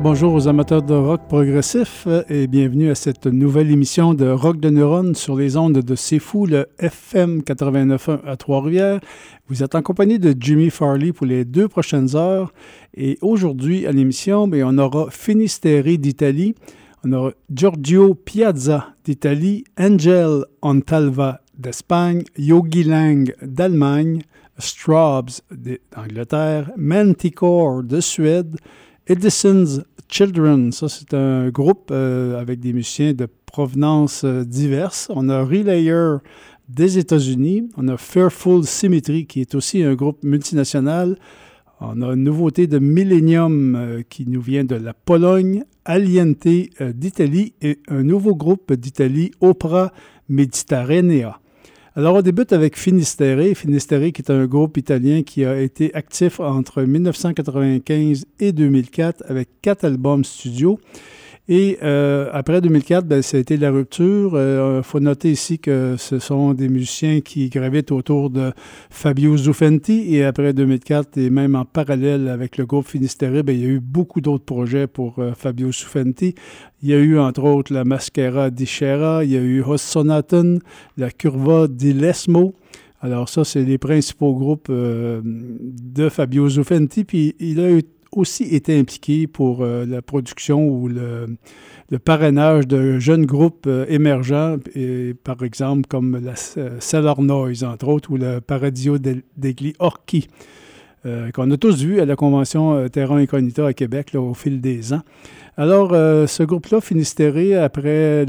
bonjour aux amateurs de rock progressif et bienvenue à cette nouvelle émission de Rock de Neurones sur les ondes de C'est Fou, le FM 89.1 à Trois-Rivières. Vous êtes en compagnie de Jimmy Farley pour les 2 prochaines heures et aujourd'hui à l'émission, on aura Finisterre d'Italie, on aura Giorgio Piazza d'Italie, Angel Ontalva d'Espagne, Yogi Lang d'Allemagne, Straubs d'Angleterre, Manticore de Suède, Edison's Children, ça c'est un groupe avec des musiciens de provenance diverses. On a Relayer des États-Unis, on a Fearful Symmetry qui est aussi un groupe multinational. On a une nouveauté de Millennium qui nous vient de la Pologne, Aliente d'Italie et un nouveau groupe d'Italie, Opera Mediterranea. Alors, on débute avec Finisterre. Finisterre, qui est un groupe italien qui a été actif entre 1995 et 2004 avec 4 albums studio. Et après 2004, ça a été la rupture. Il faut noter ici que ce sont des musiciens qui gravitent autour de Fabio Zuffenti. Et après 2004, et même en parallèle avec le groupe Finisterre, il y a eu beaucoup d'autres projets pour Fabio Zuffenti. Il y a eu, entre autres, la Maschera di Scera, il y a eu Hossonaton, la Curva di Lesmo. Alors ça, c'est les principaux groupes de Fabio Zuffenti. Puis il a aussi été impliqué pour la production ou le parrainage de jeunes groupes émergents, et, par exemple comme la Cellar Noise, entre autres, ou le Paradiso degli Orchi, qu'on a tous vu à la convention Terra Incognita à Québec là, au fil des ans. Alors, ce groupe-là, Finisterre, après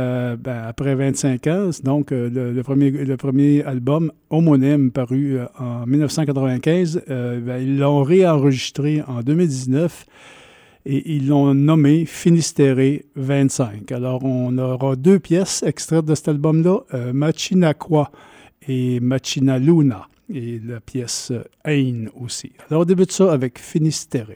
25 ans, donc le premier album homonyme paru en 1995, ils l'ont réenregistré en 2019 et ils l'ont nommé Finisterre 25. Alors, on aura 2 pièces extraites de cet album-là, Machina Qua et Machina Luna, et la pièce Ein aussi. Alors, on débute ça avec Finisterre.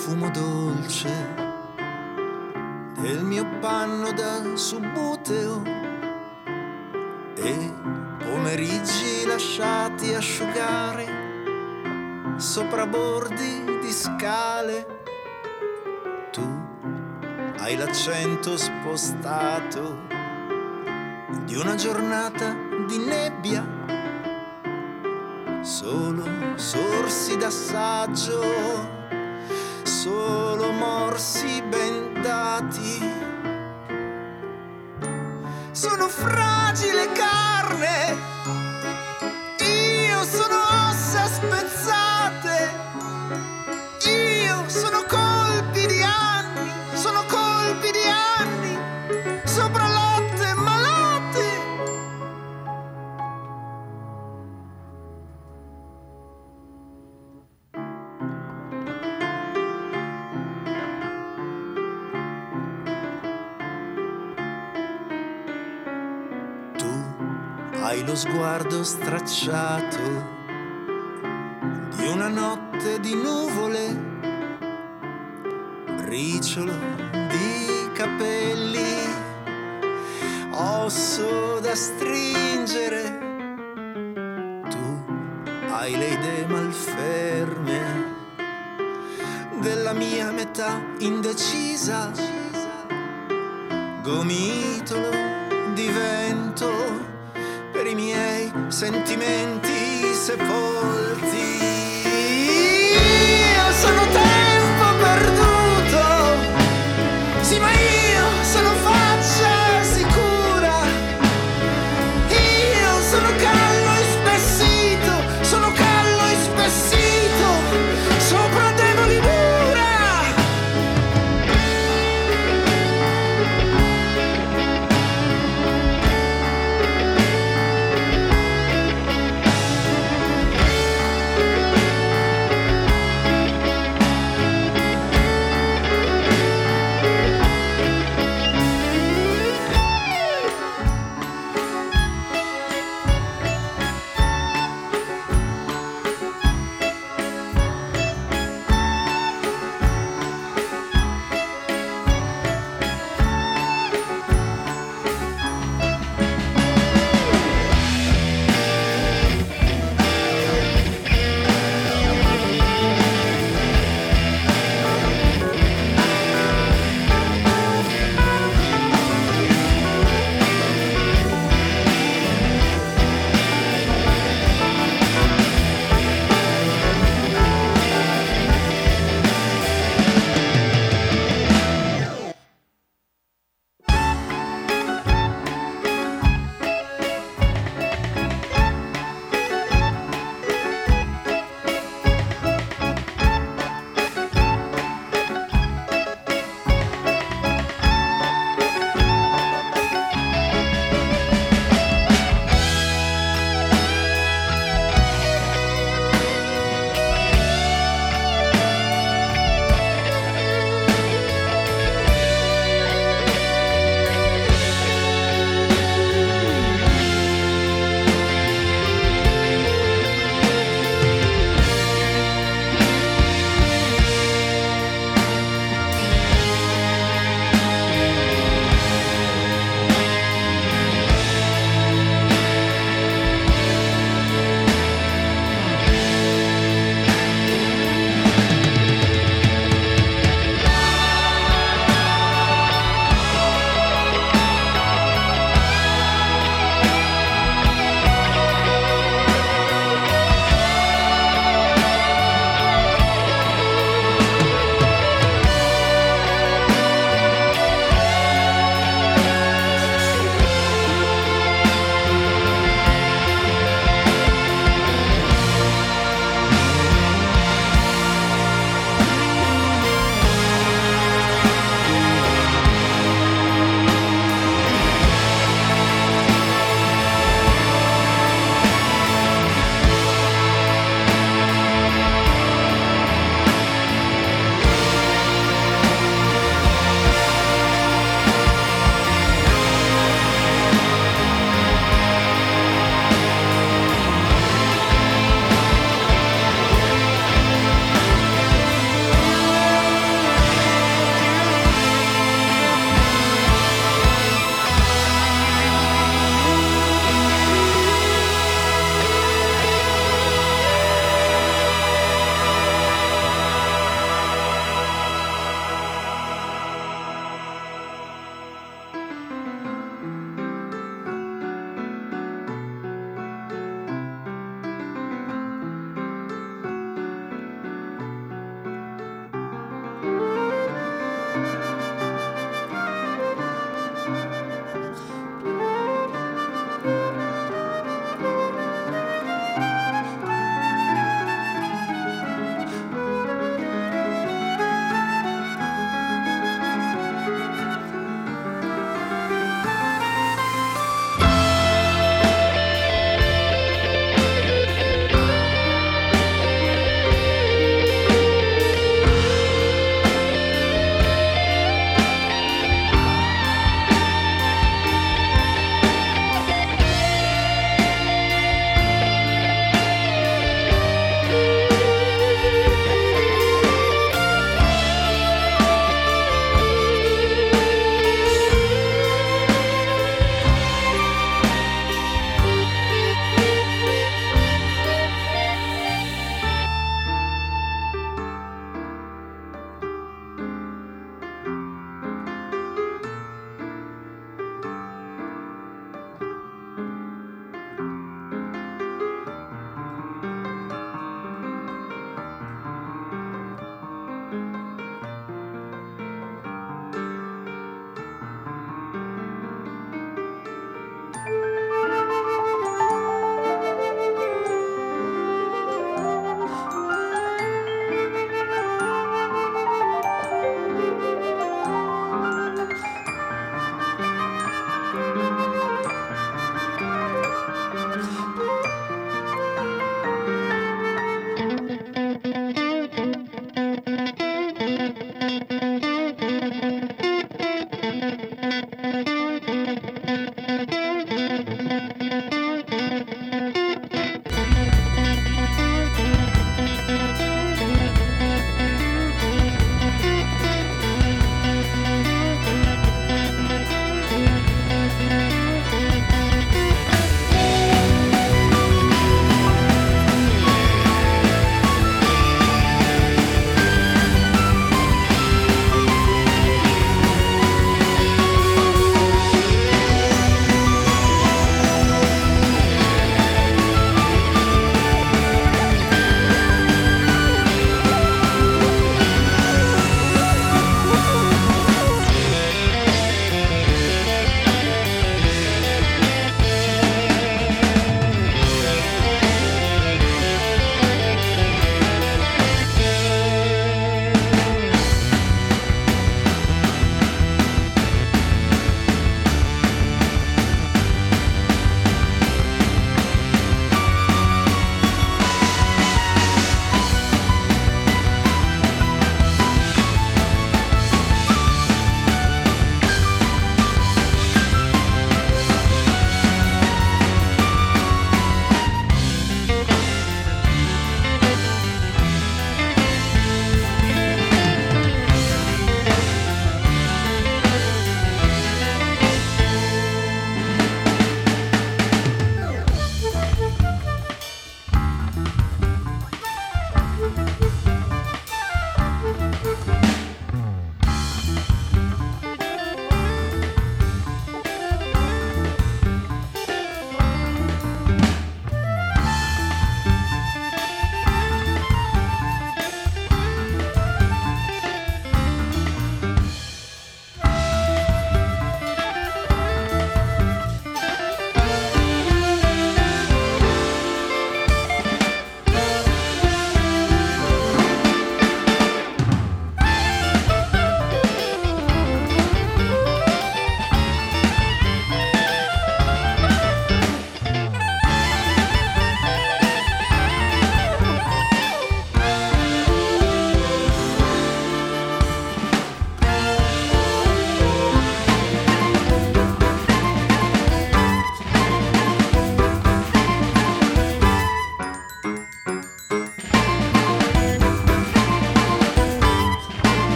profumo dolce del mio panno da subbuteo e pomeriggi lasciati asciugare sopra bordi di scale. Tu hai l'accento spostato di una giornata di nebbia, solo sorsi d'assaggio, solo morsi bendati. Sono fragile carne, io sono ossa spezzate, io sono colpi di anni, sono colpi di anni sopra latte malate. Hai lo sguardo stracciato di una notte di nuvole, briciolo di capelli, osso da stringere. Tu hai le idee malferme della mia metà indecisa, gomitolo di vento per i miei sentimenti sepolti. Io sono tempo perduto, sì, ma io sono faccia sicura. Io sono callo ispessito, sono callo ispessito sopra deboli mura.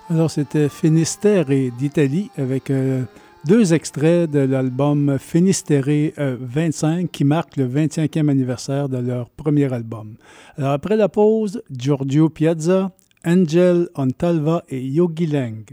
Alors, c'était Finisterre d'Italie avec deux extraits de l'album Finisterre 25 qui marque le 25e anniversaire de leur premier album. Alors, après la pause, Giorgio Piazza, Angel on Talva et Yogi Lang.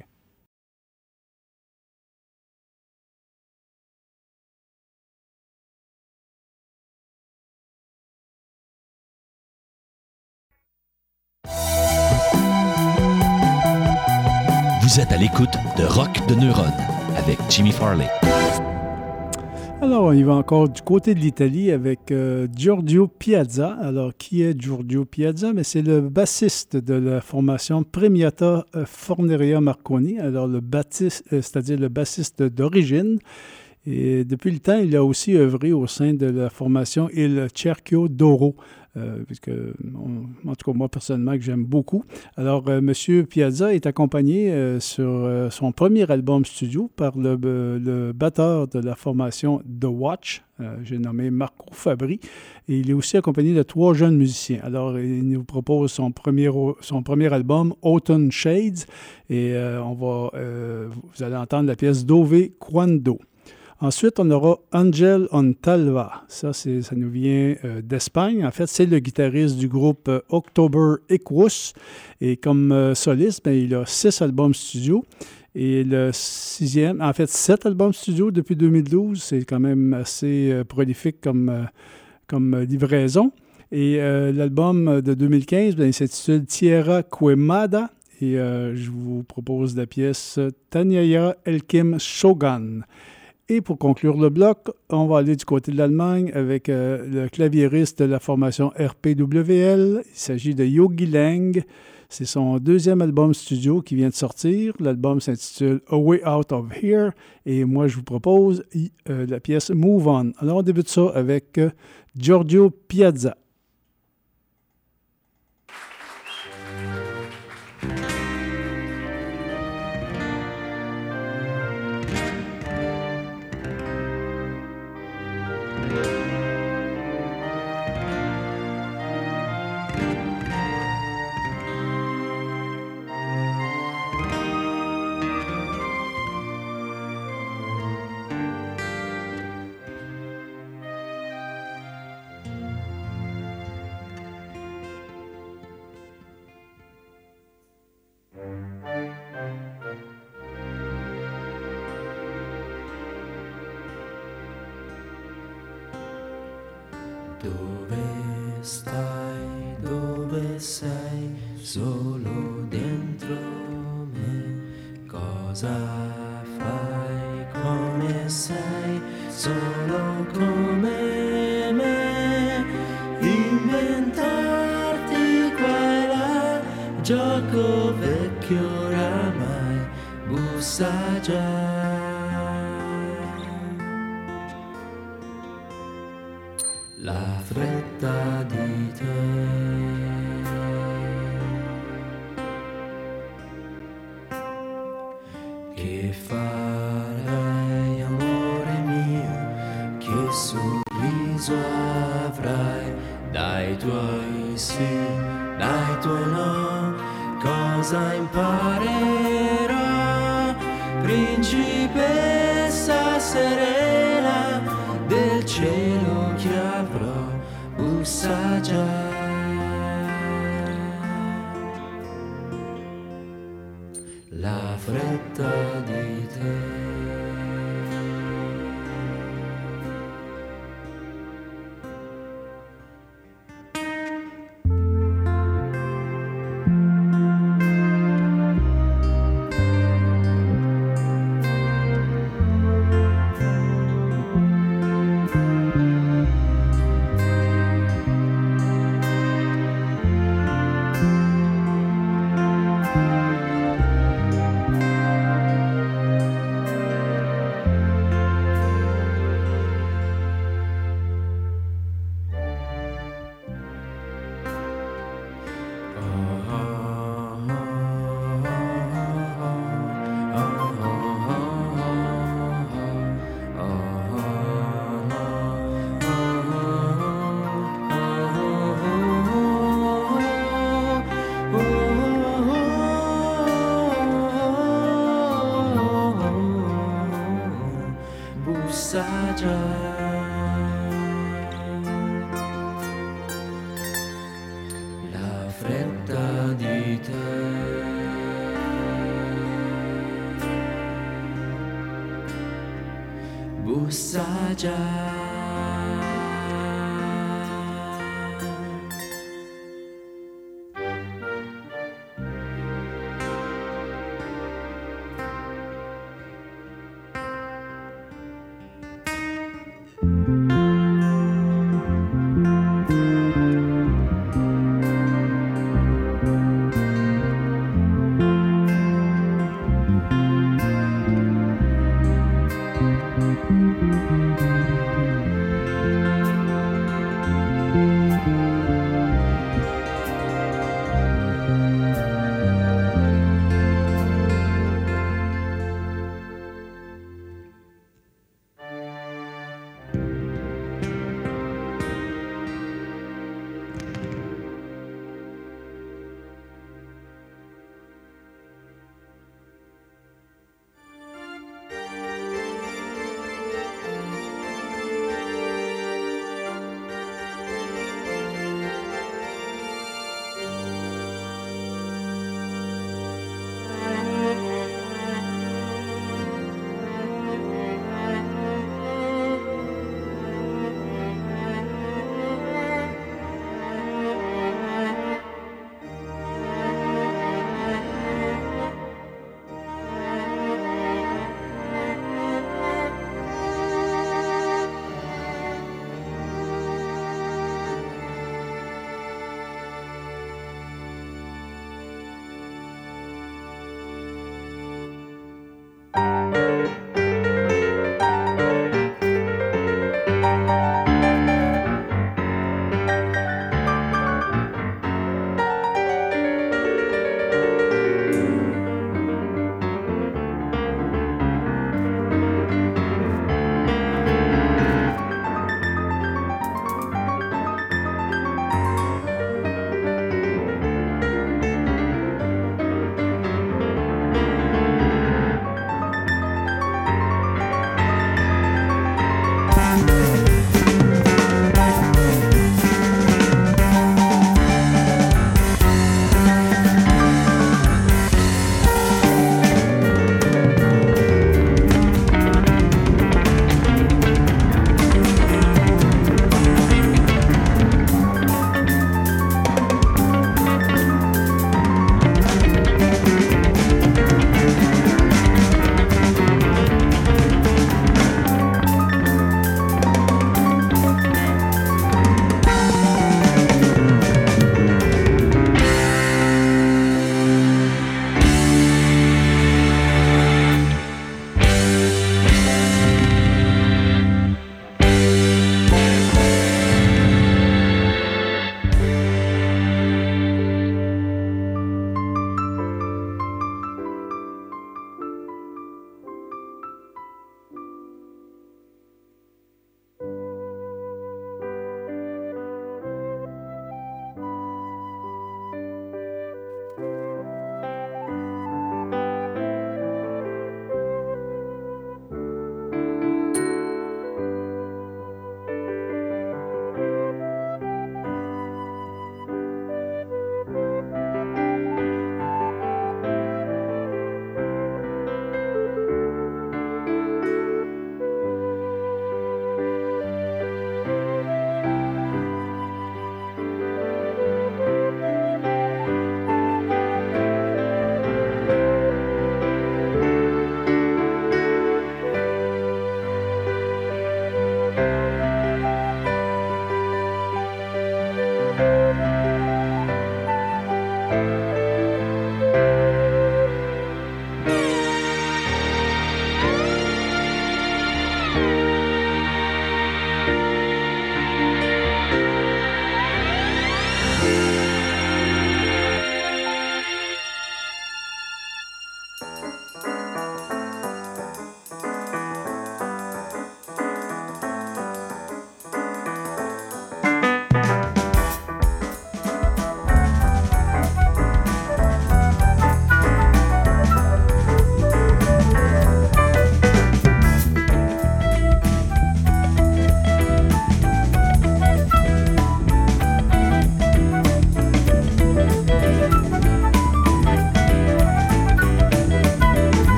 Vous êtes à l'écoute de Rock de Neuron avec Jimmy Farley. Alors, on y va encore du côté de l'Italie avec Giorgio Piazza. Alors, qui est Giorgio Piazza? Mais c'est le bassiste de la formation Premiata Forneria Marconi. Alors, c'est-à-dire le bassiste d'origine. Et depuis le temps, il a aussi œuvré au sein de la formation Il Cerchio d'Oro. En tout cas, moi, personnellement, que j'aime beaucoup. Alors, M. Piazza est accompagné sur son premier album studio par le batteur de la formation The Watch, j'ai nommé Marco Fabri, et il est aussi accompagné de 3 jeunes musiciens. Alors, il nous propose son premier album, Autumn Shades, et vous allez entendre la pièce Dove Quando. Ensuite, on aura Angel on Talva. Ça nous vient d'Espagne. En fait, c'est le guitariste du groupe October Equus. Et comme soliste, il a 6 albums studio. Et le 6e, en fait, 7 albums studio depuis 2012. C'est quand même assez prolifique comme livraison. Et l'album de 2015, il s'intitule Tierra Quemada. Et je vous propose la pièce Tanyaya Elkim Shogun. Et pour conclure le bloc, on va aller du côté de l'Allemagne avec le claviériste de la formation RPWL. Il s'agit de Yogi Lang. C'est son 2e album studio qui vient de sortir. L'album s'intitule A Way Out of Here. Et moi, je vous propose la pièce Move On. Alors, on débute ça avec Giorgio Piazza. Dove stai, dove sei, solo dentro me, cosa fai, come sei, solo come me, inventarti qua e là, gioco vecchio oramai, bussa già. La fretta di te che farai, amore mio, che sorriso avrai dai tuoi sì, dai tuoi no, cosa imparerò, principessa serena del cielo che avrò, bussa già. La fretta di te. bussa già. La fretta di te. Bussa già.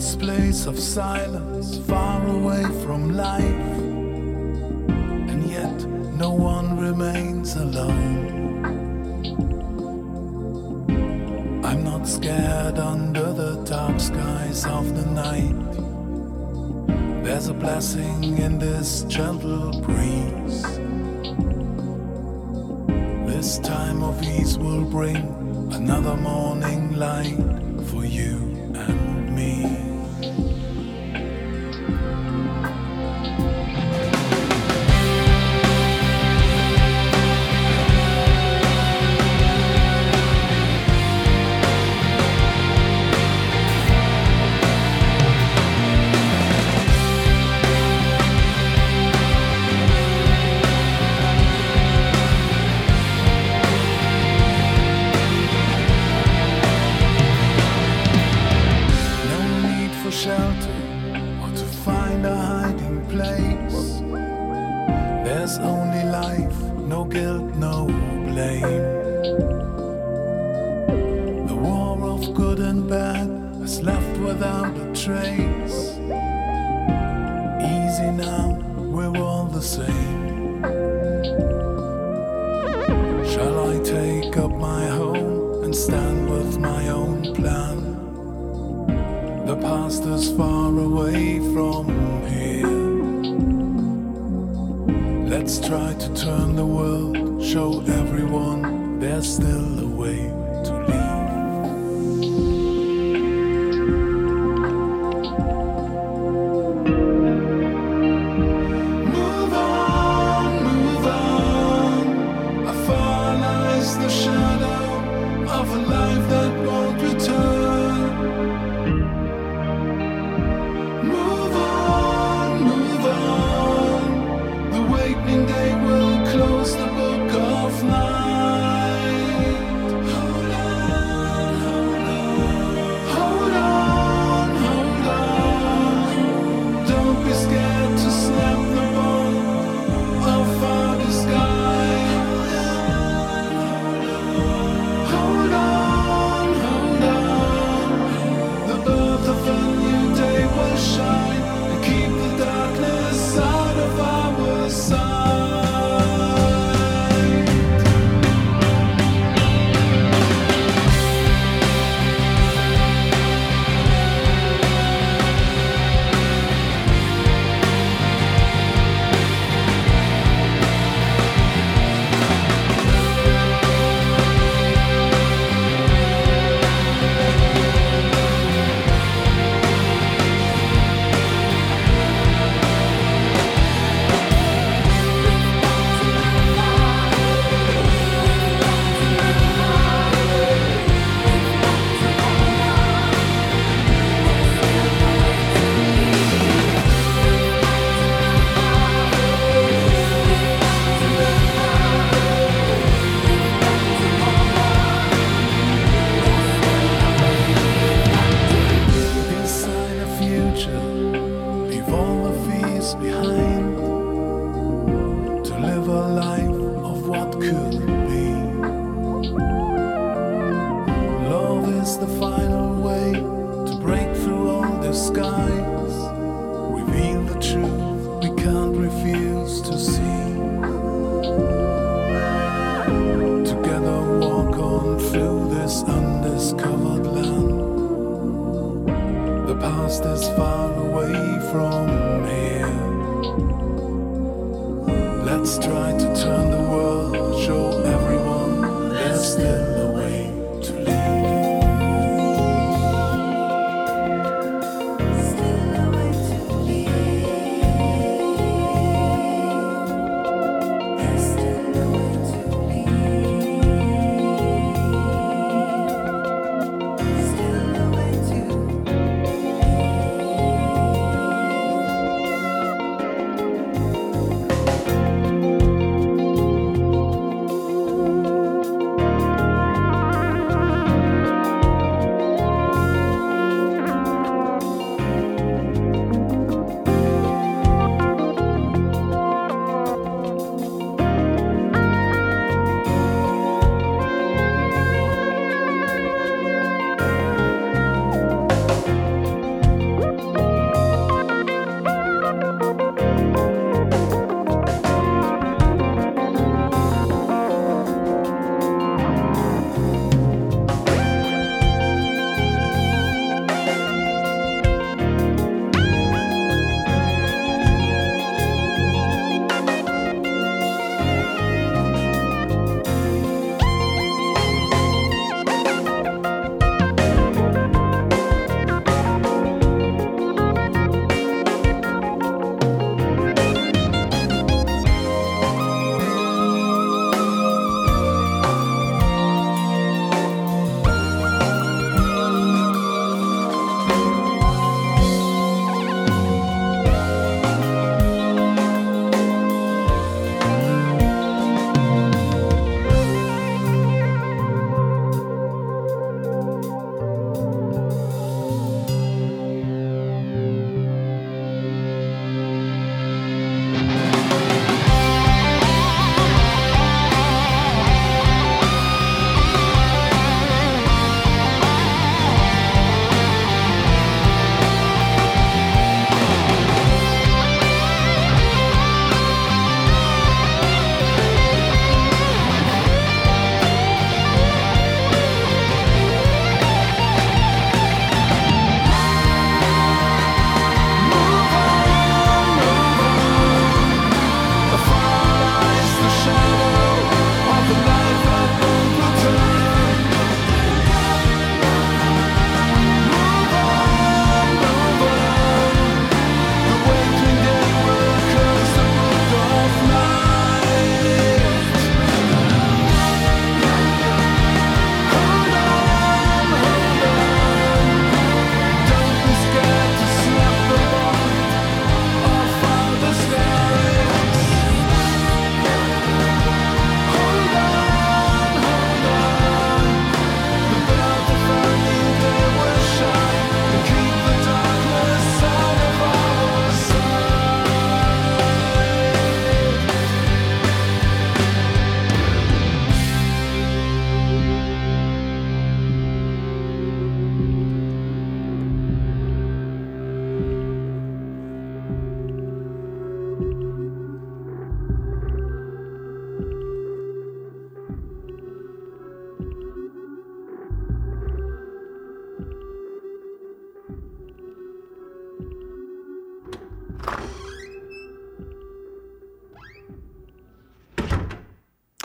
this place of silence, far away from life, and yet no one remains alone. I'm not scared under the dark skies of the night. There's a blessing in this gentle breeze. This time of ease will bring another morning light for you and me. Shelter or to find a hiding place. There's only life, no guilt, no blame. The war of good and bad is left without a trace. Easy now, we're all the same. Shall I take up my home and stand with my own plan? The past is far away from here. Let's try to turn the world, show everyone there's still a way to leave. Move on, afar lies the shadow of a life that won't return. Day will close the book of night. Hold on, hold on, hold on, hold on. Don't be scared to snap the ball of the sky. Hold on, hold on. The birth of a new day will shine and keep the darkness out of our sight.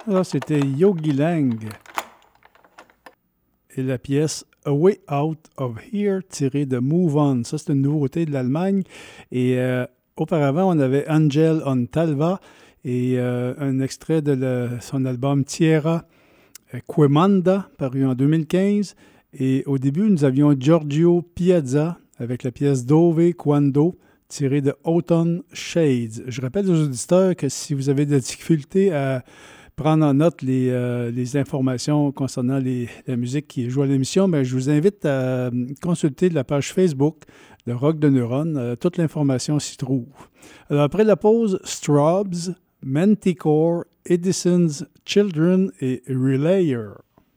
Alors, c'était Yogi Lang et la pièce A Way Out of Here tirée de Move On. Ça, c'est une nouveauté de l'Allemagne. Et auparavant, on avait Angel on Talva et un extrait de son album Tierra Quemanda, paru en 2015. Et au début, nous avions Giorgio Piazza avec la pièce Dove Quando, tirée de Autumn Shades. Je rappelle aux auditeurs que si vous avez des difficultés à prendre en note les informations concernant la musique qui est jouée à l'émission, bien, je vous invite à consulter la page Facebook de Rock de Neuron. Toute l'information s'y trouve. Alors, après la pause, Strawbs, Manticore, Edison's Children et Relayer.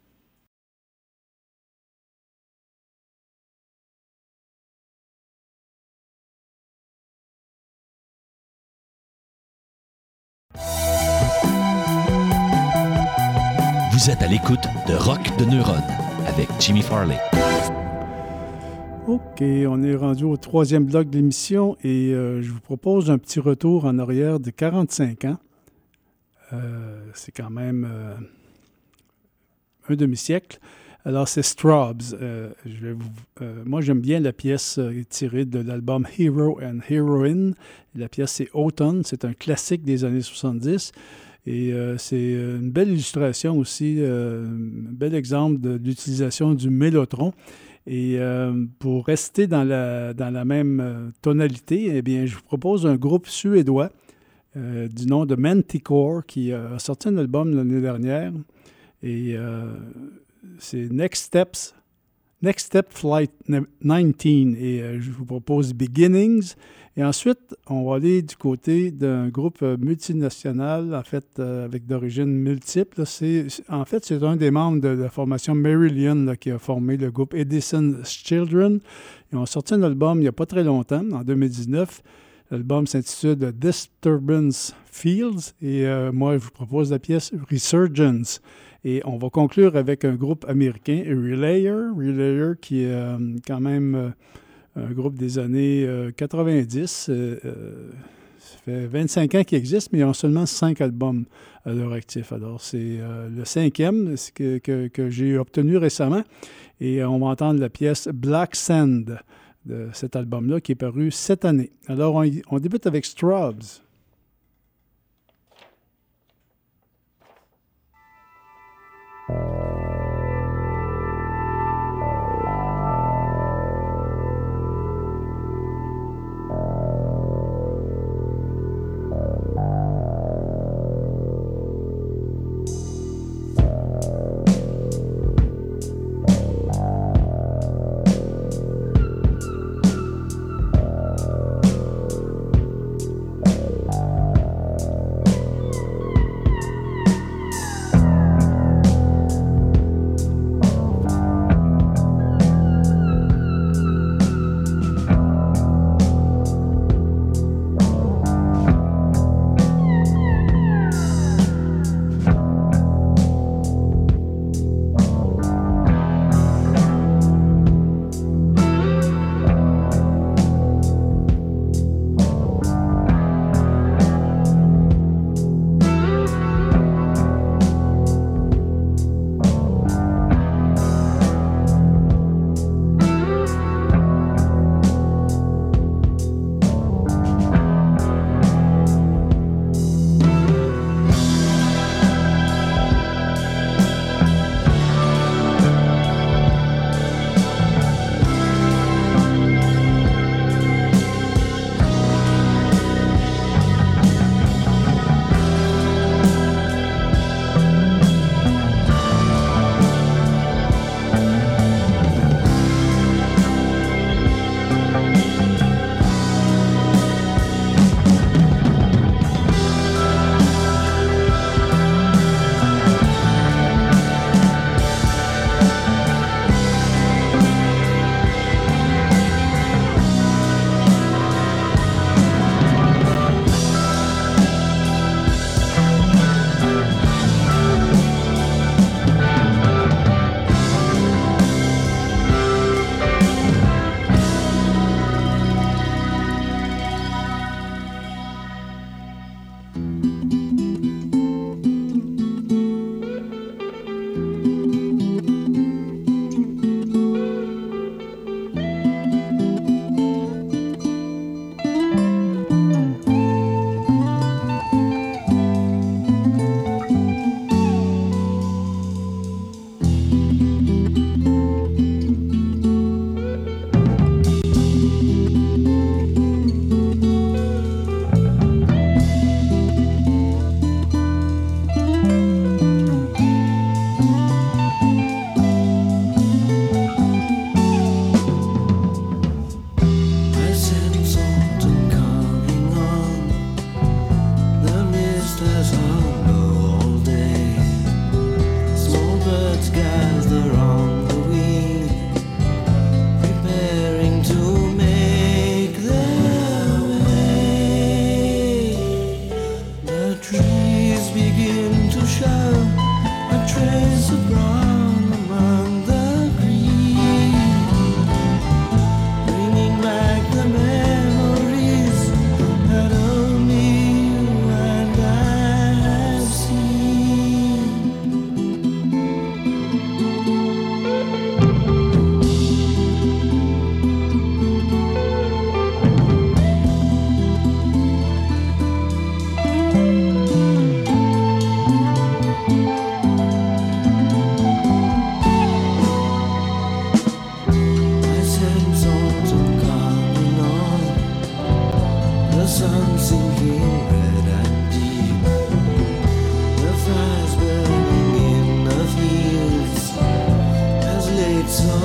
Vous êtes à l'écoute de Rock de Neuron avec Jimmy Farley. OK, on est rendu au troisième bloc de l'émission et je vous propose un petit retour en arrière de 45 ans. C'est quand même un demi-siècle. Alors, c'est Strawbs. Moi, j'aime bien la pièce tirée de l'album Hero and Heroine. La pièce, c'est Autumn. C'est un classique des années 70. Et c'est une belle illustration aussi, un bel exemple de l'utilisation du mélotron. Et pour rester dans la même tonalité, eh bien, je vous propose un groupe suédois du nom de Manticore qui a sorti un album l'année dernière. Et c'est Next Step Flight 19. Et je vous propose Beginnings. Et ensuite, on va aller du côté d'un groupe multinational, en fait, avec d'origine multiple. C'est un des membres de la formation Marillion là, qui a formé le groupe Edison's Children. Ils ont sorti un album il n'y a pas très longtemps, en 2019. L'album s'intitule Disturbance Fields. Et moi, je vous propose la pièce Resurgence. Et on va conclure avec un groupe américain, Relayer qui est quand même un groupe des années 90. Ça fait 25 ans qu'il existe, mais ils ont seulement 5 albums à leur actif. Alors, c'est le 5e que j'ai obtenu récemment. Et on va entendre la pièce Black Sand de cet album-là qui est paru cette année. Alors, on débute avec Strawbs.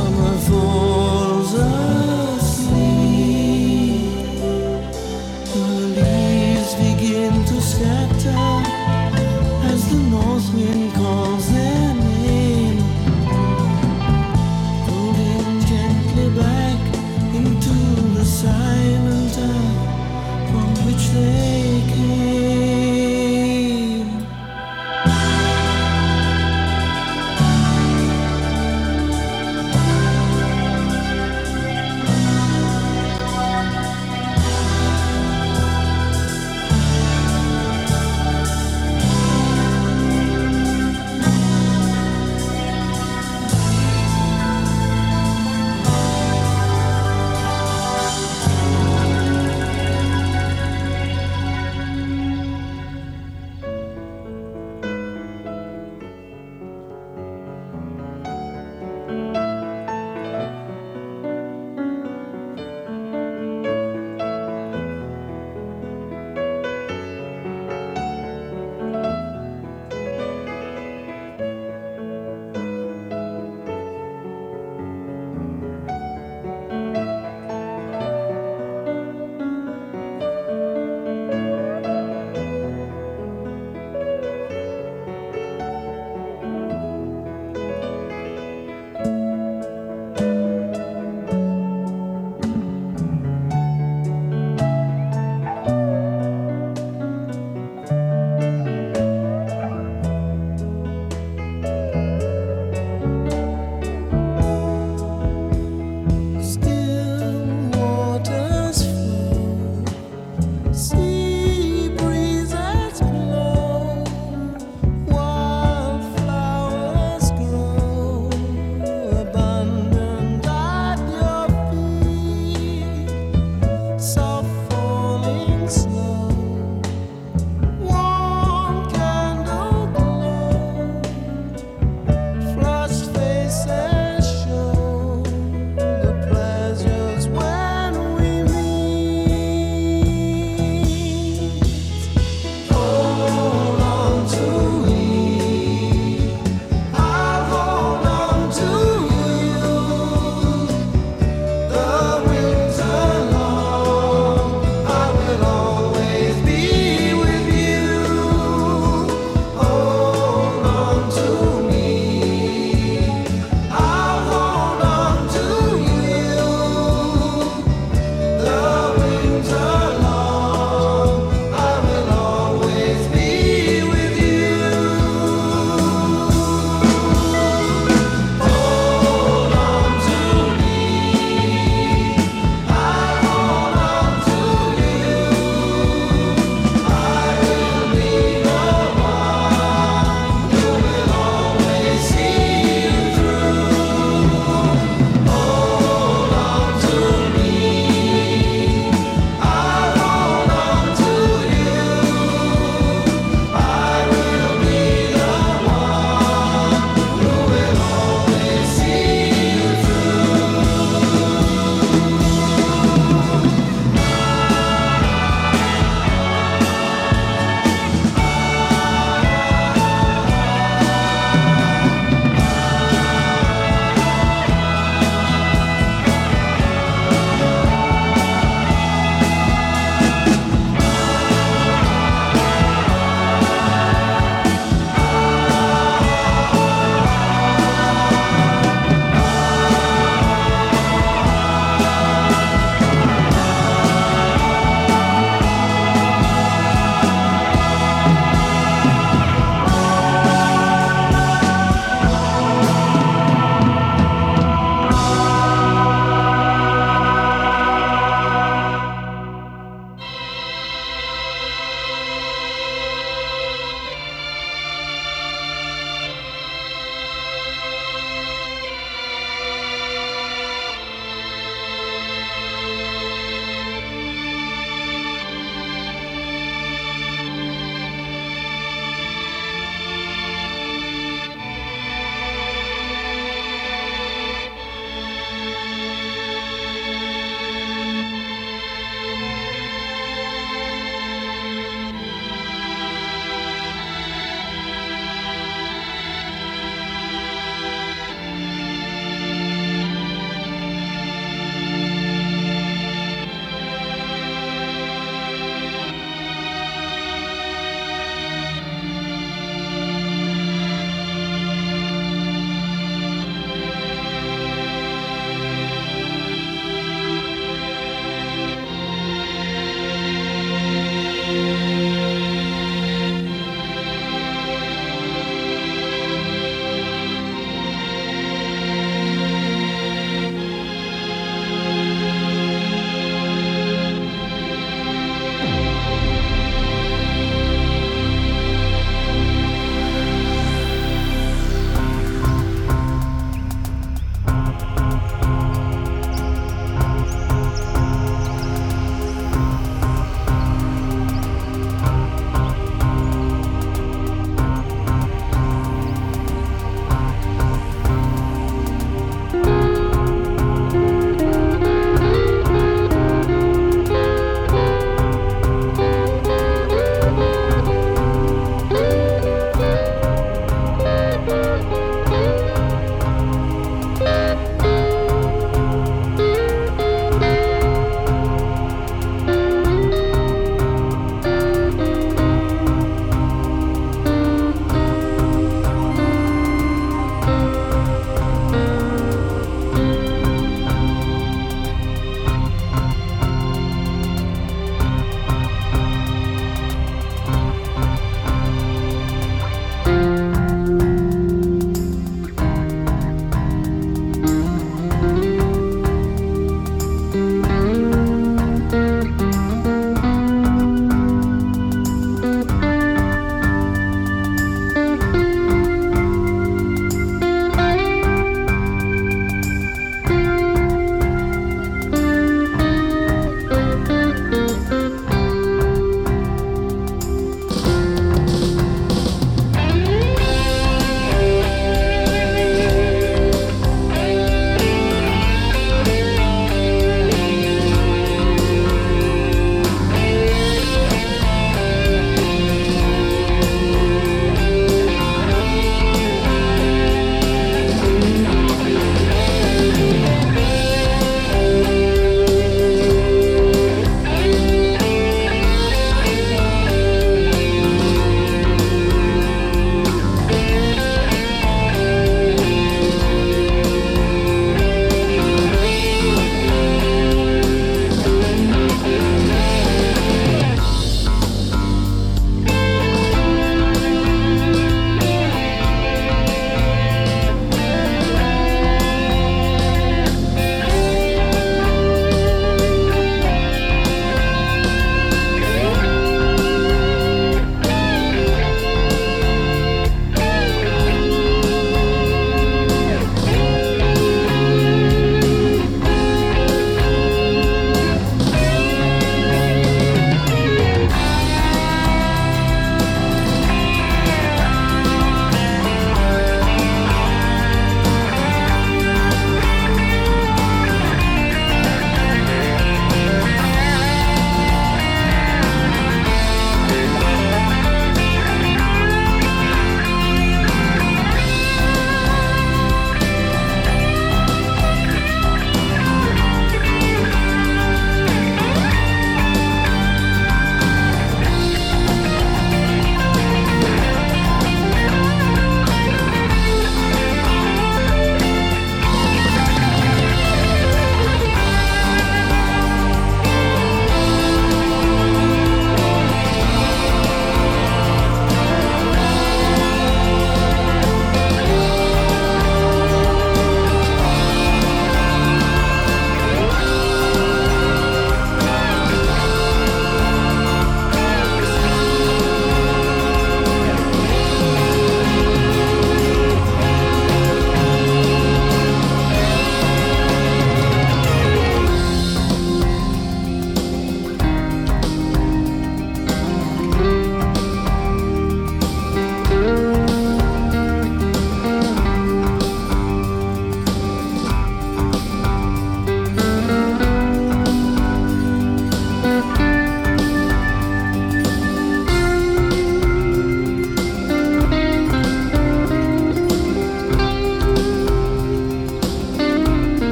summer falls asleep. The leaves begin to scatter as the north wind calls their name, floating gently back into the silent earth from which they came.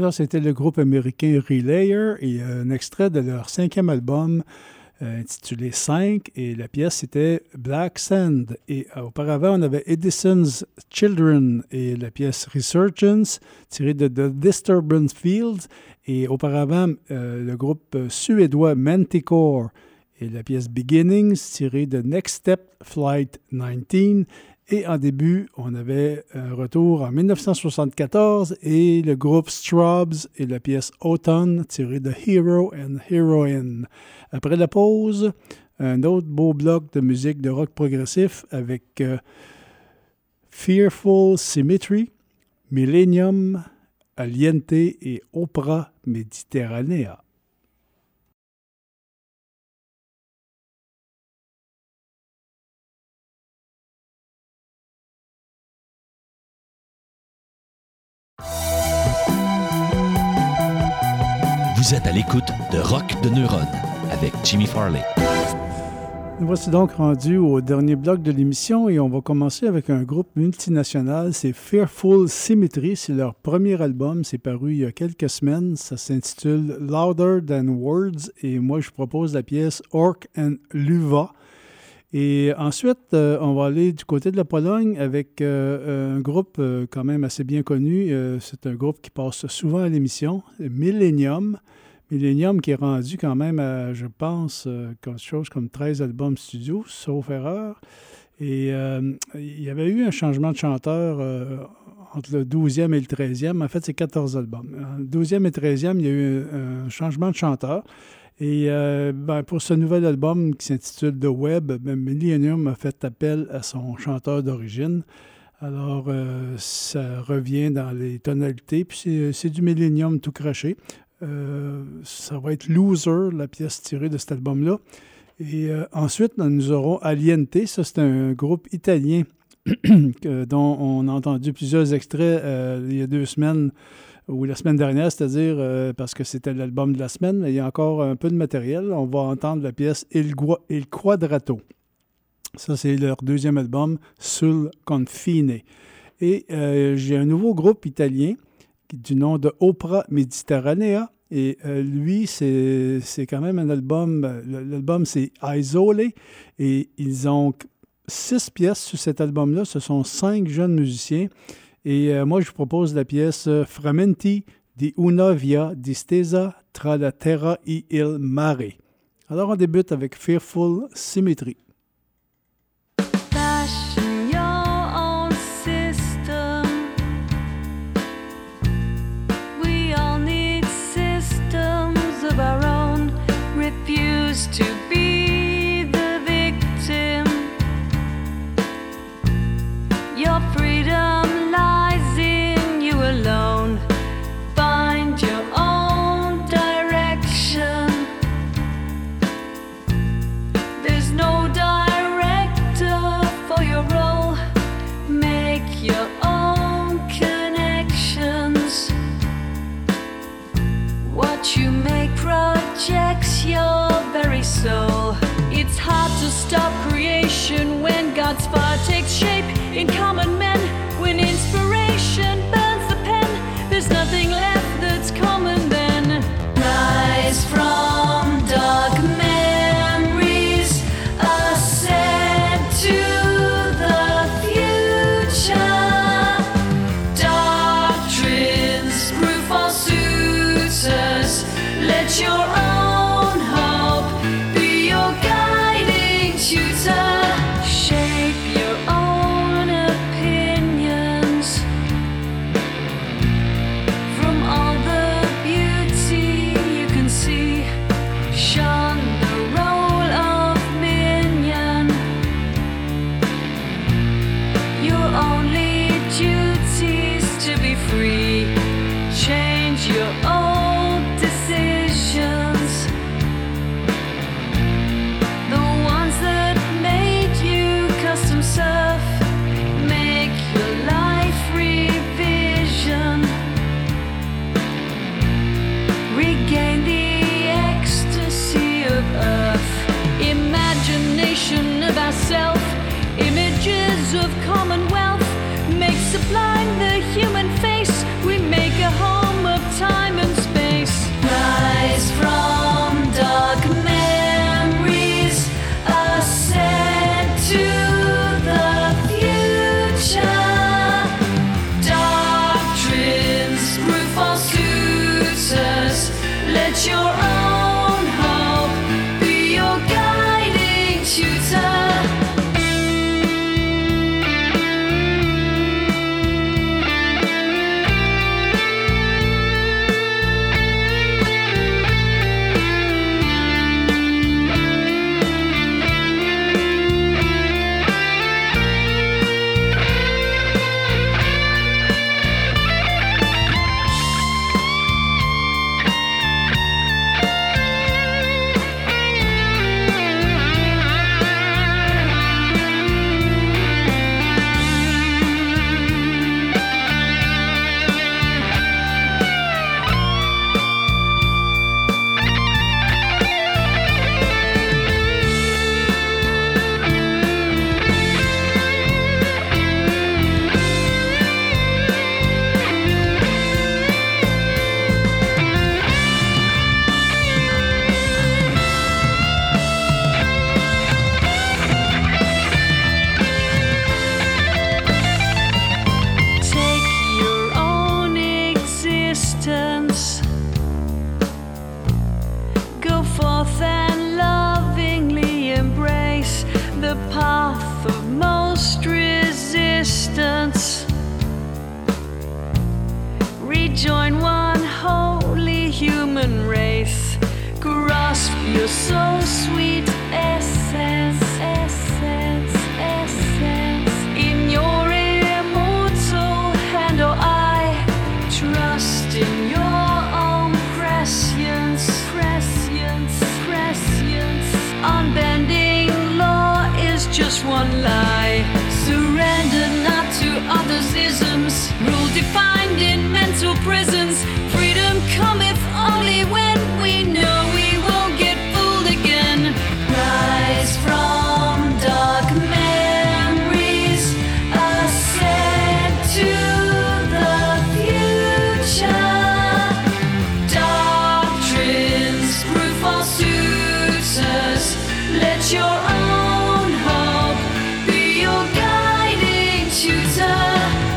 Alors, c'était le groupe américain Relayer et un extrait de leur 5e album intitulé 5, et la pièce c'était Black Sand. Et auparavant, on avait Edison's Children et la pièce Resurgence tirée de The Disturbance Fields, et auparavant le groupe suédois Manticore et la pièce Beginnings tirée de Next Step Flight 19. Et en début, on avait un retour en 1974 et le groupe Strawbs et la pièce Autumn tirée de Hero and Heroine. Après la pause, un autre beau bloc de musique de rock progressif avec Fearful Symmetry, Millennium, Aliente et Opera Mediterranea. Vous êtes à l'écoute de Rock de Neuronne avec Jimmy Farley. Nous voici donc rendus au dernier bloc de l'émission et on va commencer avec un groupe multinational. C'est Fearful Symmetry. C'est leur premier album. C'est paru il y a quelques semaines. Ça s'intitule Louder Than Words et moi je propose la pièce Orc and Luva. Et ensuite, on va aller du côté de la Pologne avec un groupe quand même assez bien connu. C'est un groupe qui passe souvent à l'émission, Millennium. Millennium qui est rendu quand même à, je pense, quelque chose comme 13 albums studio, sauf erreur. Et il y avait eu un changement de chanteur entre le 12e et le 13e. En fait, c'est 14 albums. Le 12e et le 13e, il y a eu un changement de chanteur. Et pour ce nouvel album qui s'intitule The Web, Millennium a fait appel à son chanteur d'origine. Alors, ça revient dans les tonalités, puis c'est du Millennium tout craché. Ça va être Loser, la pièce tirée de cet album-là. Et ensuite, nous aurons Aliente. Ça, c'est un groupe italien dont on a entendu plusieurs extraits il y a 2 semaines, ou la semaine dernière, c'est-à-dire parce que c'était l'album de la semaine, mais il y a encore un peu de matériel. On va entendre la pièce Il Quadrato. Ça, c'est leur 2e album, Sul Confine. Et j'ai un nouveau groupe italien du nom de Opera Mediterranea. Et lui, c'est quand même un album. L'album, c'est Isole. Et ils ont 6 pièces sur cet album-là. Ce sont 5 jeunes musiciens. Et moi, je vous propose la pièce Frammenti di una via distesa tra la terra e il mare. Alors, on débute avec Fearful Symmetry. Fashion your own system. We all need systems of our own. Refuse to be the victim. Your freedom lies in you alone. Find your own direction. There's no director for your role. Make your own connections. What you make projects your very soul. It's hard to stop creation when God's fire takes shape in common men. When inspiration burns the pen, there's nothing left that's common then. Rise from dark memories, ascend to the future. Doctrines prove false suitors. Let your own hope be your guiding tutor. Shape your own opinion. You're so sweet, essence, essence, essence. In your immortal hand, oh, I trust in your own prescience, prescience, prescience. Unbending law is just one lie. Surrender not to others' isms. Rule defined in mental prisons. Freedom cometh only when we know we won't get fooled again. Rise from dark memories, ascend to the future. Doctrines prove false suitors. Let your own hope be your guiding tutor.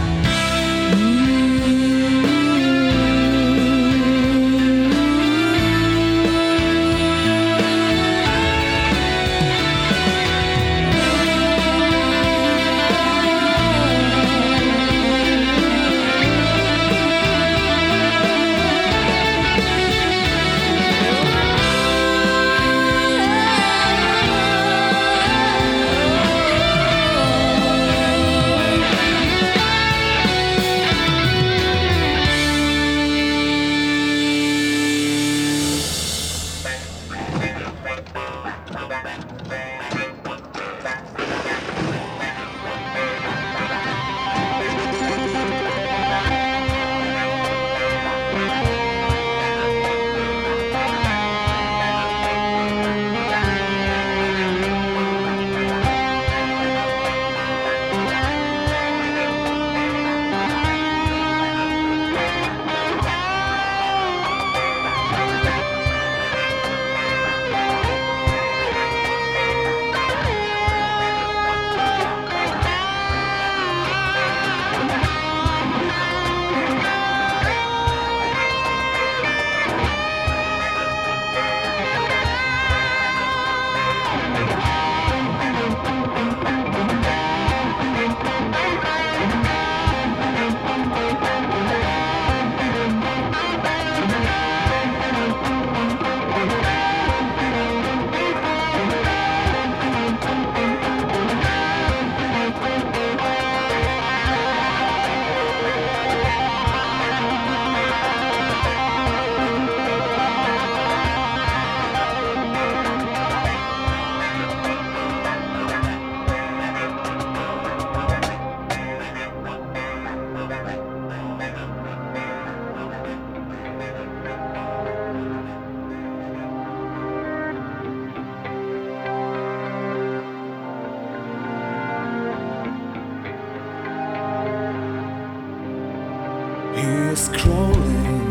He's crawling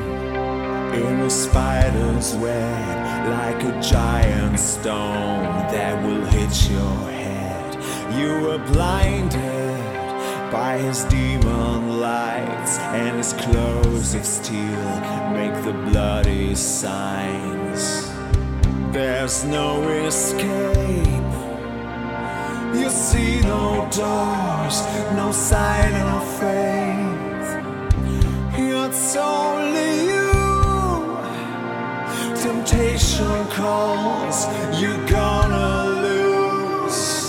in a spider's web, like a giant stone that will hit your head. You were blinded by his demon lights, and his clothes of steel make the bloody signs. There's no escape. You see no doors, no sign of faith. It's only you. Temptation calls, you're gonna lose.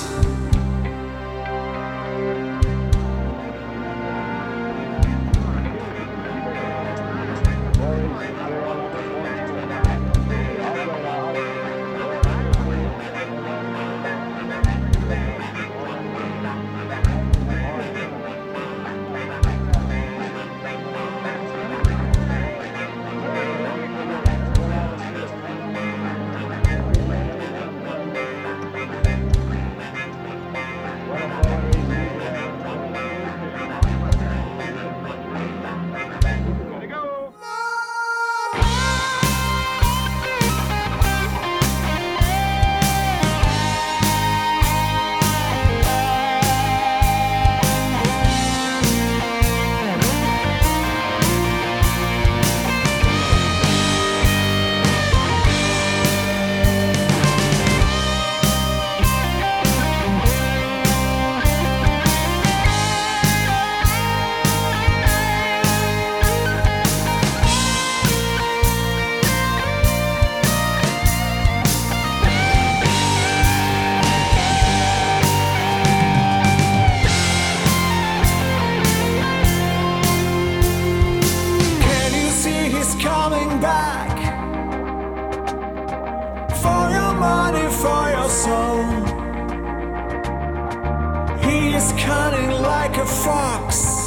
He is cunning like a fox.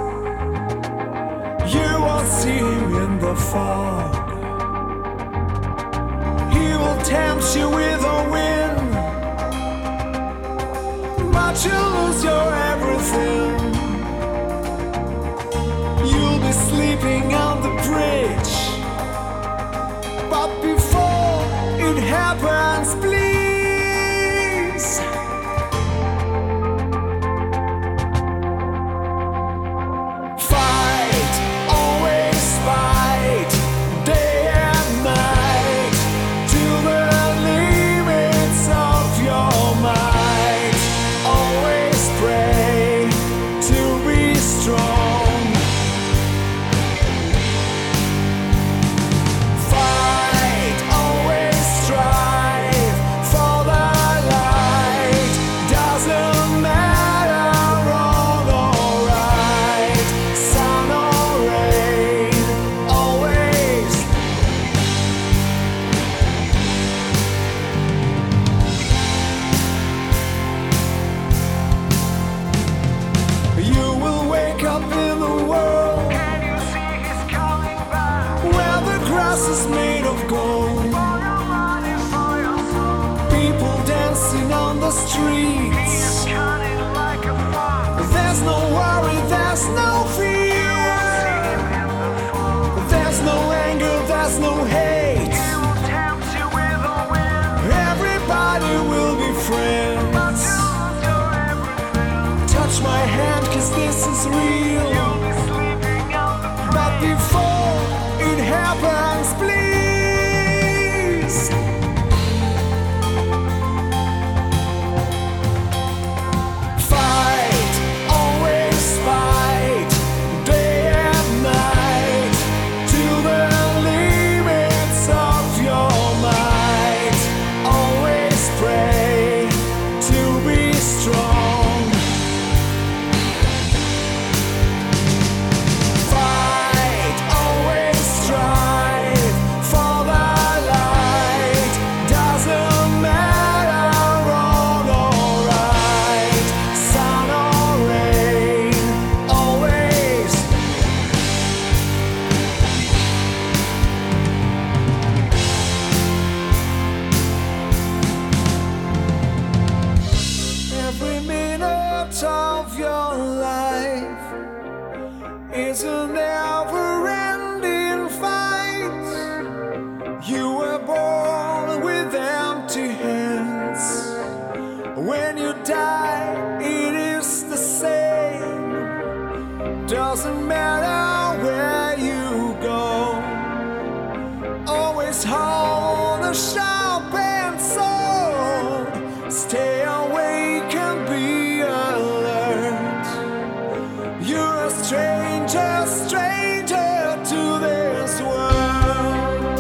You won't see him in the fog. He will tempt you with a wind, but you'll lose your everything. You'll be sleeping on the bridge, but before it happens, please fight, always fight, day and night, to the limits of your might. Always pray to be strong. Fight, always strive for the light. Doesn't matter wrong or right, sun or rain. Always you will wake up in the world where the grass is made of gold. People dancing on the streets. There's no worry, there's no fear. There's no anger, there's no hate. Everybody will be friends. Touch my hand, 'cause this is real. But before it happens, please fight, always fight, day and night, to the limits of your might. Always pray to be strong. Fight, always strive for the light. Doesn't matter wrong or right, sun or rain. Always every minute of your life is a never-ending fight. You were born with empty hands. When you die, it is the same. Doesn't matter where you go. Always hold a sharpened sword. Stay awake and be alert. You're a stranger, stranger to this world.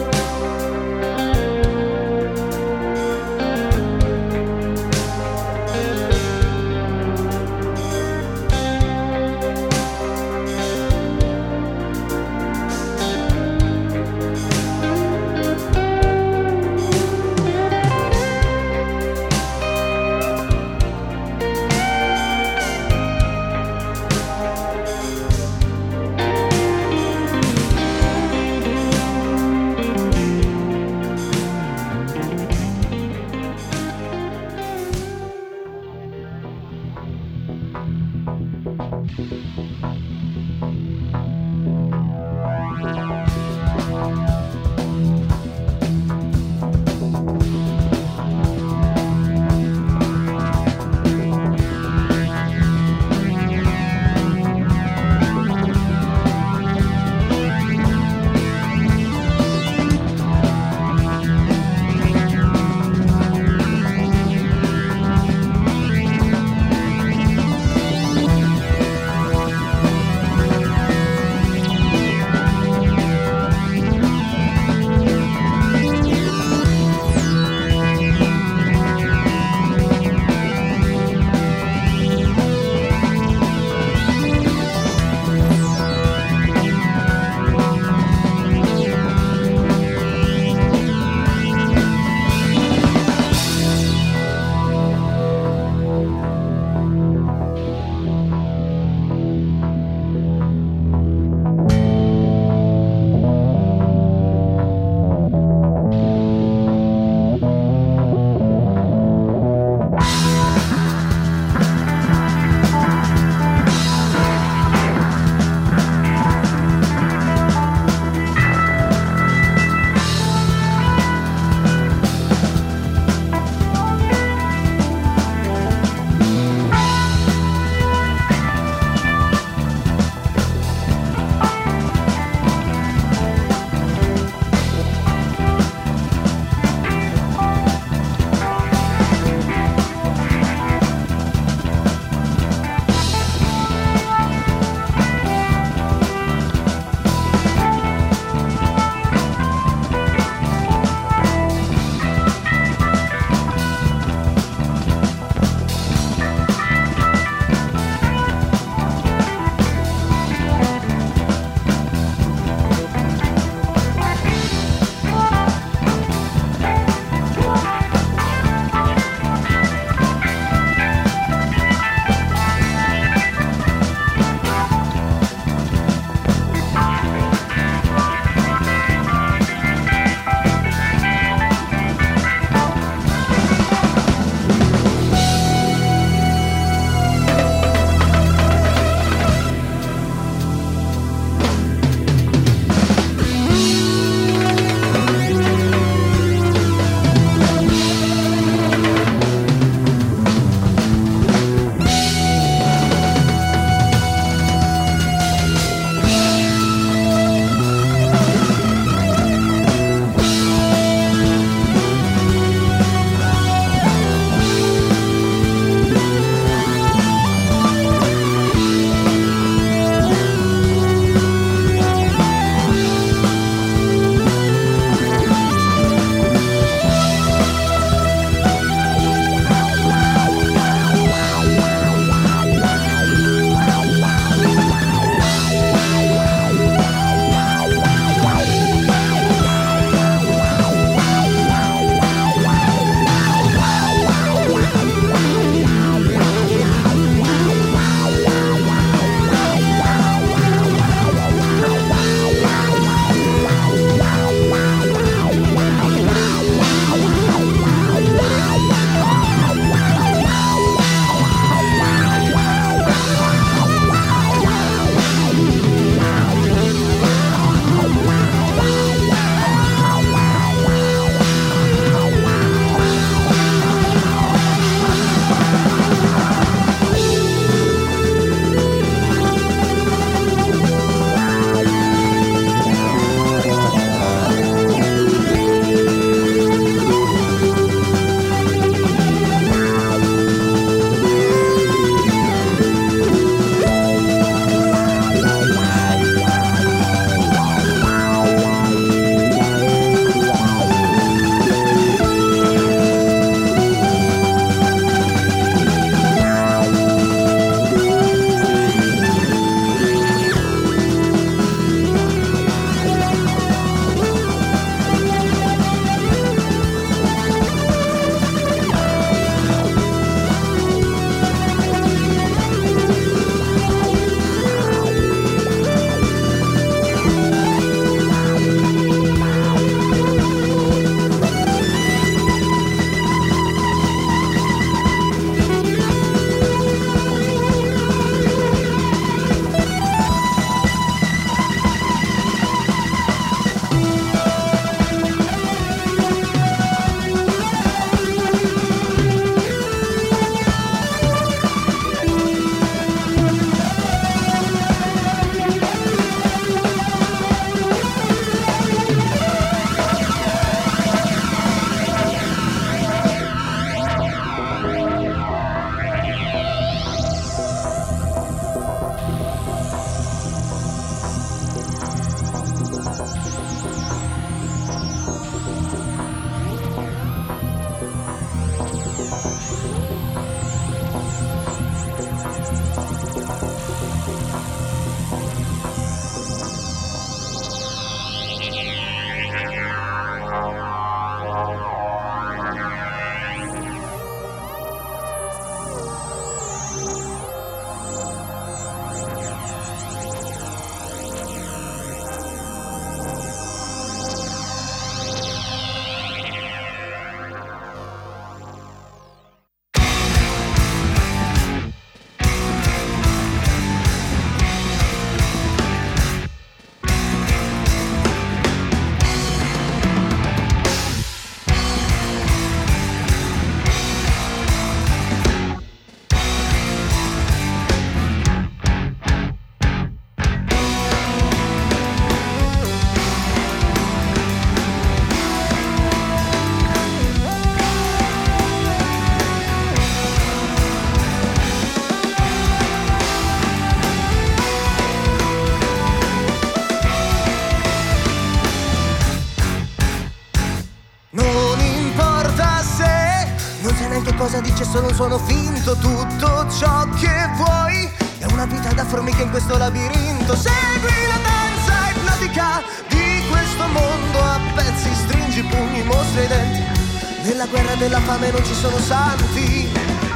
solo un suono finto, tutto ciò che vuoi è una vita da formiche in questo labirinto. Segui la danza ipnotica di questo mondo a pezzi, stringi i pugni, mostra i denti. Nella guerra della fame non ci sono santi.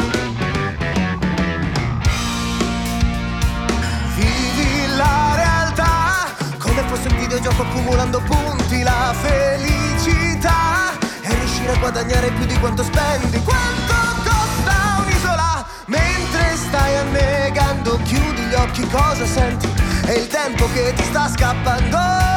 Vivi la realtà come fosse un videogioco accumulando punti. La felicità è riuscire a guadagnare più di quanto spendi. Quanto costa un'isola mentre stai annegando? Chiudi gli occhi, cosa senti? È il tempo che ti sta scappando.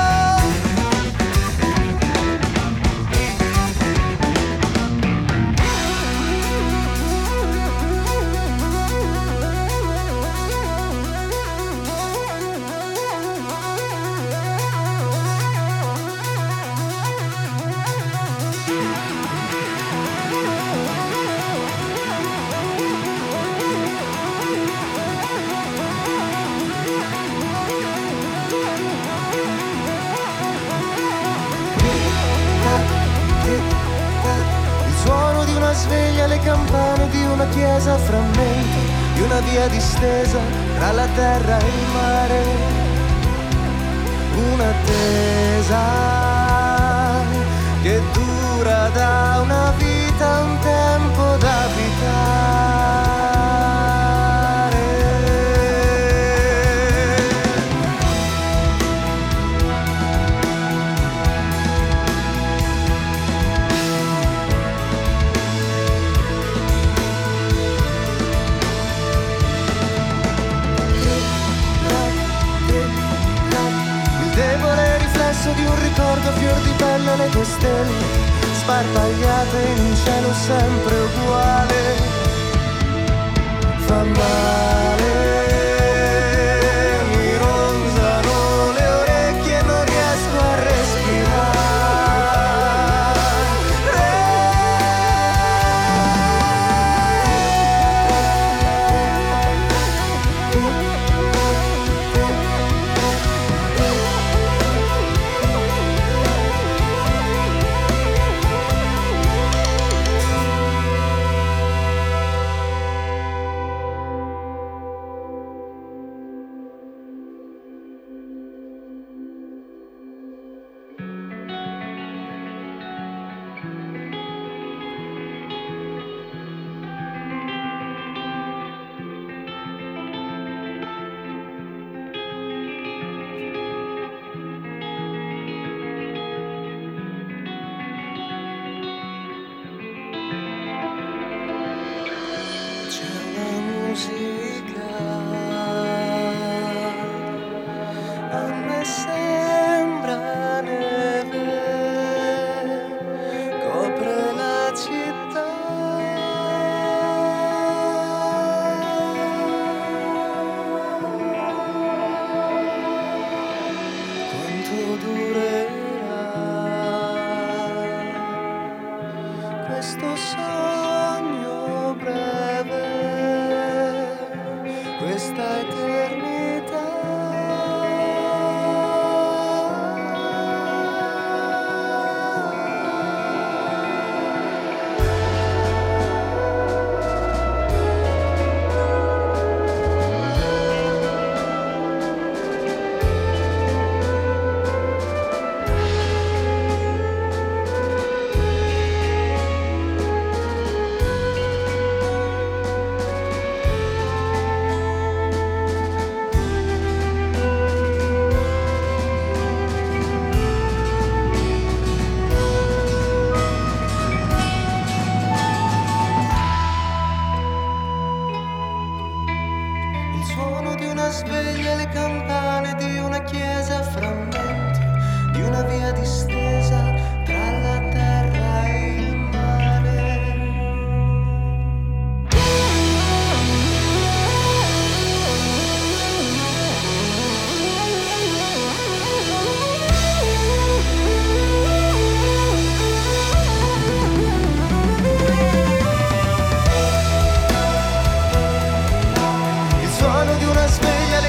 Sveglia le campane di una chiesa a frammenti, di una via distesa tra la terra e il mare. Un'attesa che dura da una vita, un tempo da abitare. Di un ricordo fior di pelle, le tue stelle sparpagliate in un cielo sempre uguale. Fa male, mi ronzano le orecchie e non riesco a respirare.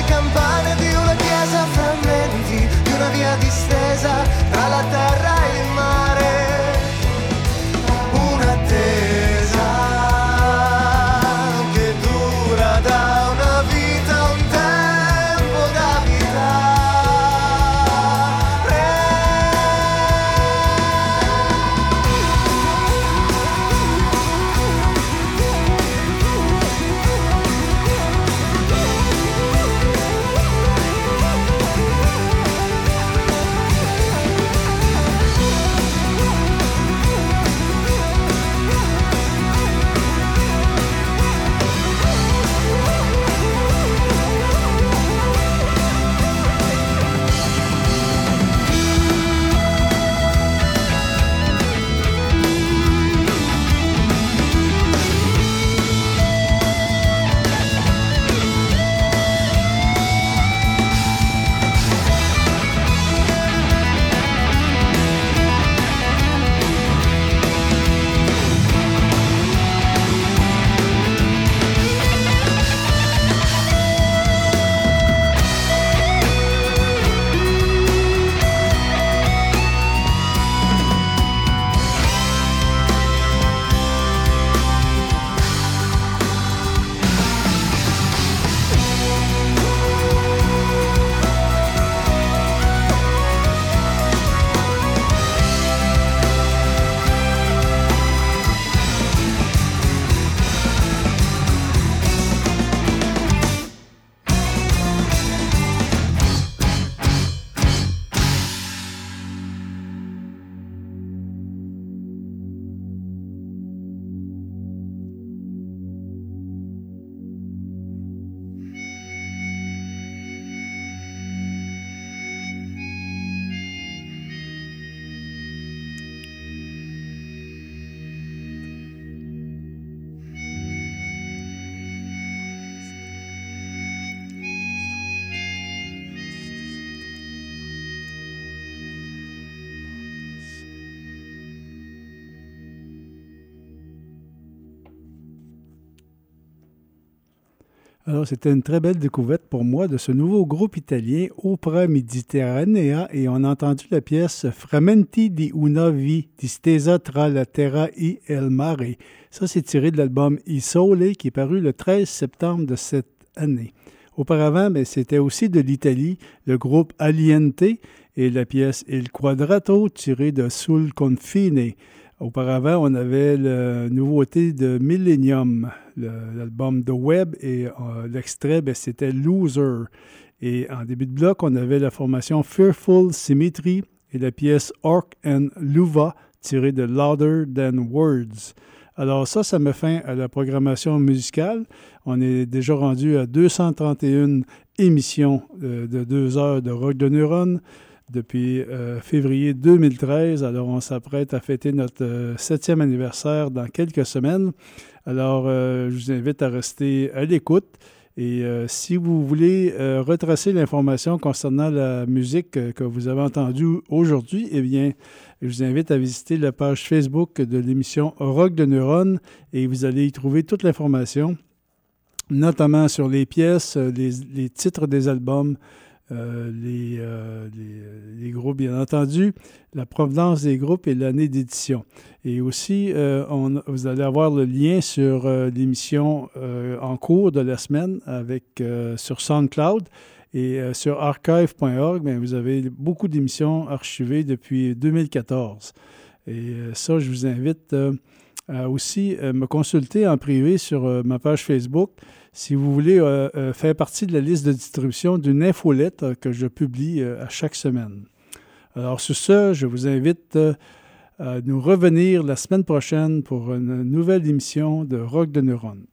Distesa tra la terra e il Alors, c'était une très belle découverte pour moi de ce nouveau groupe italien, Opera Mediterranea, et on a entendu la pièce Frammenti di una vie distesa tra la terra e il mare. Ça, c'est tiré de l'album I Sole, qui est paru le 13 septembre de cette année. Auparavant, c'était aussi de l'Italie, le groupe Aliente et la pièce Il Quadrato, tirée de Sul Confine. Auparavant, on avait la nouveauté de Millennium, l'album The Web, et l'extrait, c'était Loser. Et en début de bloc, on avait la formation Fearful Symmetry et la pièce Orc and Luva, tirée de Louder Than Words. Alors ça me fait à la programmation musicale. On est déjà rendu à 231 émissions de 2 heures de Rock de Neuron depuis février 2013. Alors, on s'apprête à fêter notre 7e anniversaire dans quelques semaines. Alors, je vous invite à rester à l'écoute. Et si vous voulez retracer l'information concernant la musique que vous avez entendue aujourd'hui, eh bien, je vous invite à visiter la page Facebook de l'émission Rock de Neuron et vous allez y trouver toute l'information, notamment sur les pièces, les titres des albums, les groupes, bien entendu, la provenance des groupes et l'année d'édition. Et aussi, vous allez avoir le lien sur l'émission en cours de la semaine sur SoundCloud et sur archive.org. Vous avez beaucoup d'émissions archivées depuis 2014. Et ça, je vous invite à aussi me consulter en privé sur ma page Facebook si vous voulez faire partie de la liste de distribution d'une infolette que je publie à chaque semaine. Alors, sur ce, je vous invite à nous revenir la semaine prochaine pour une nouvelle émission de Rock de Neuron.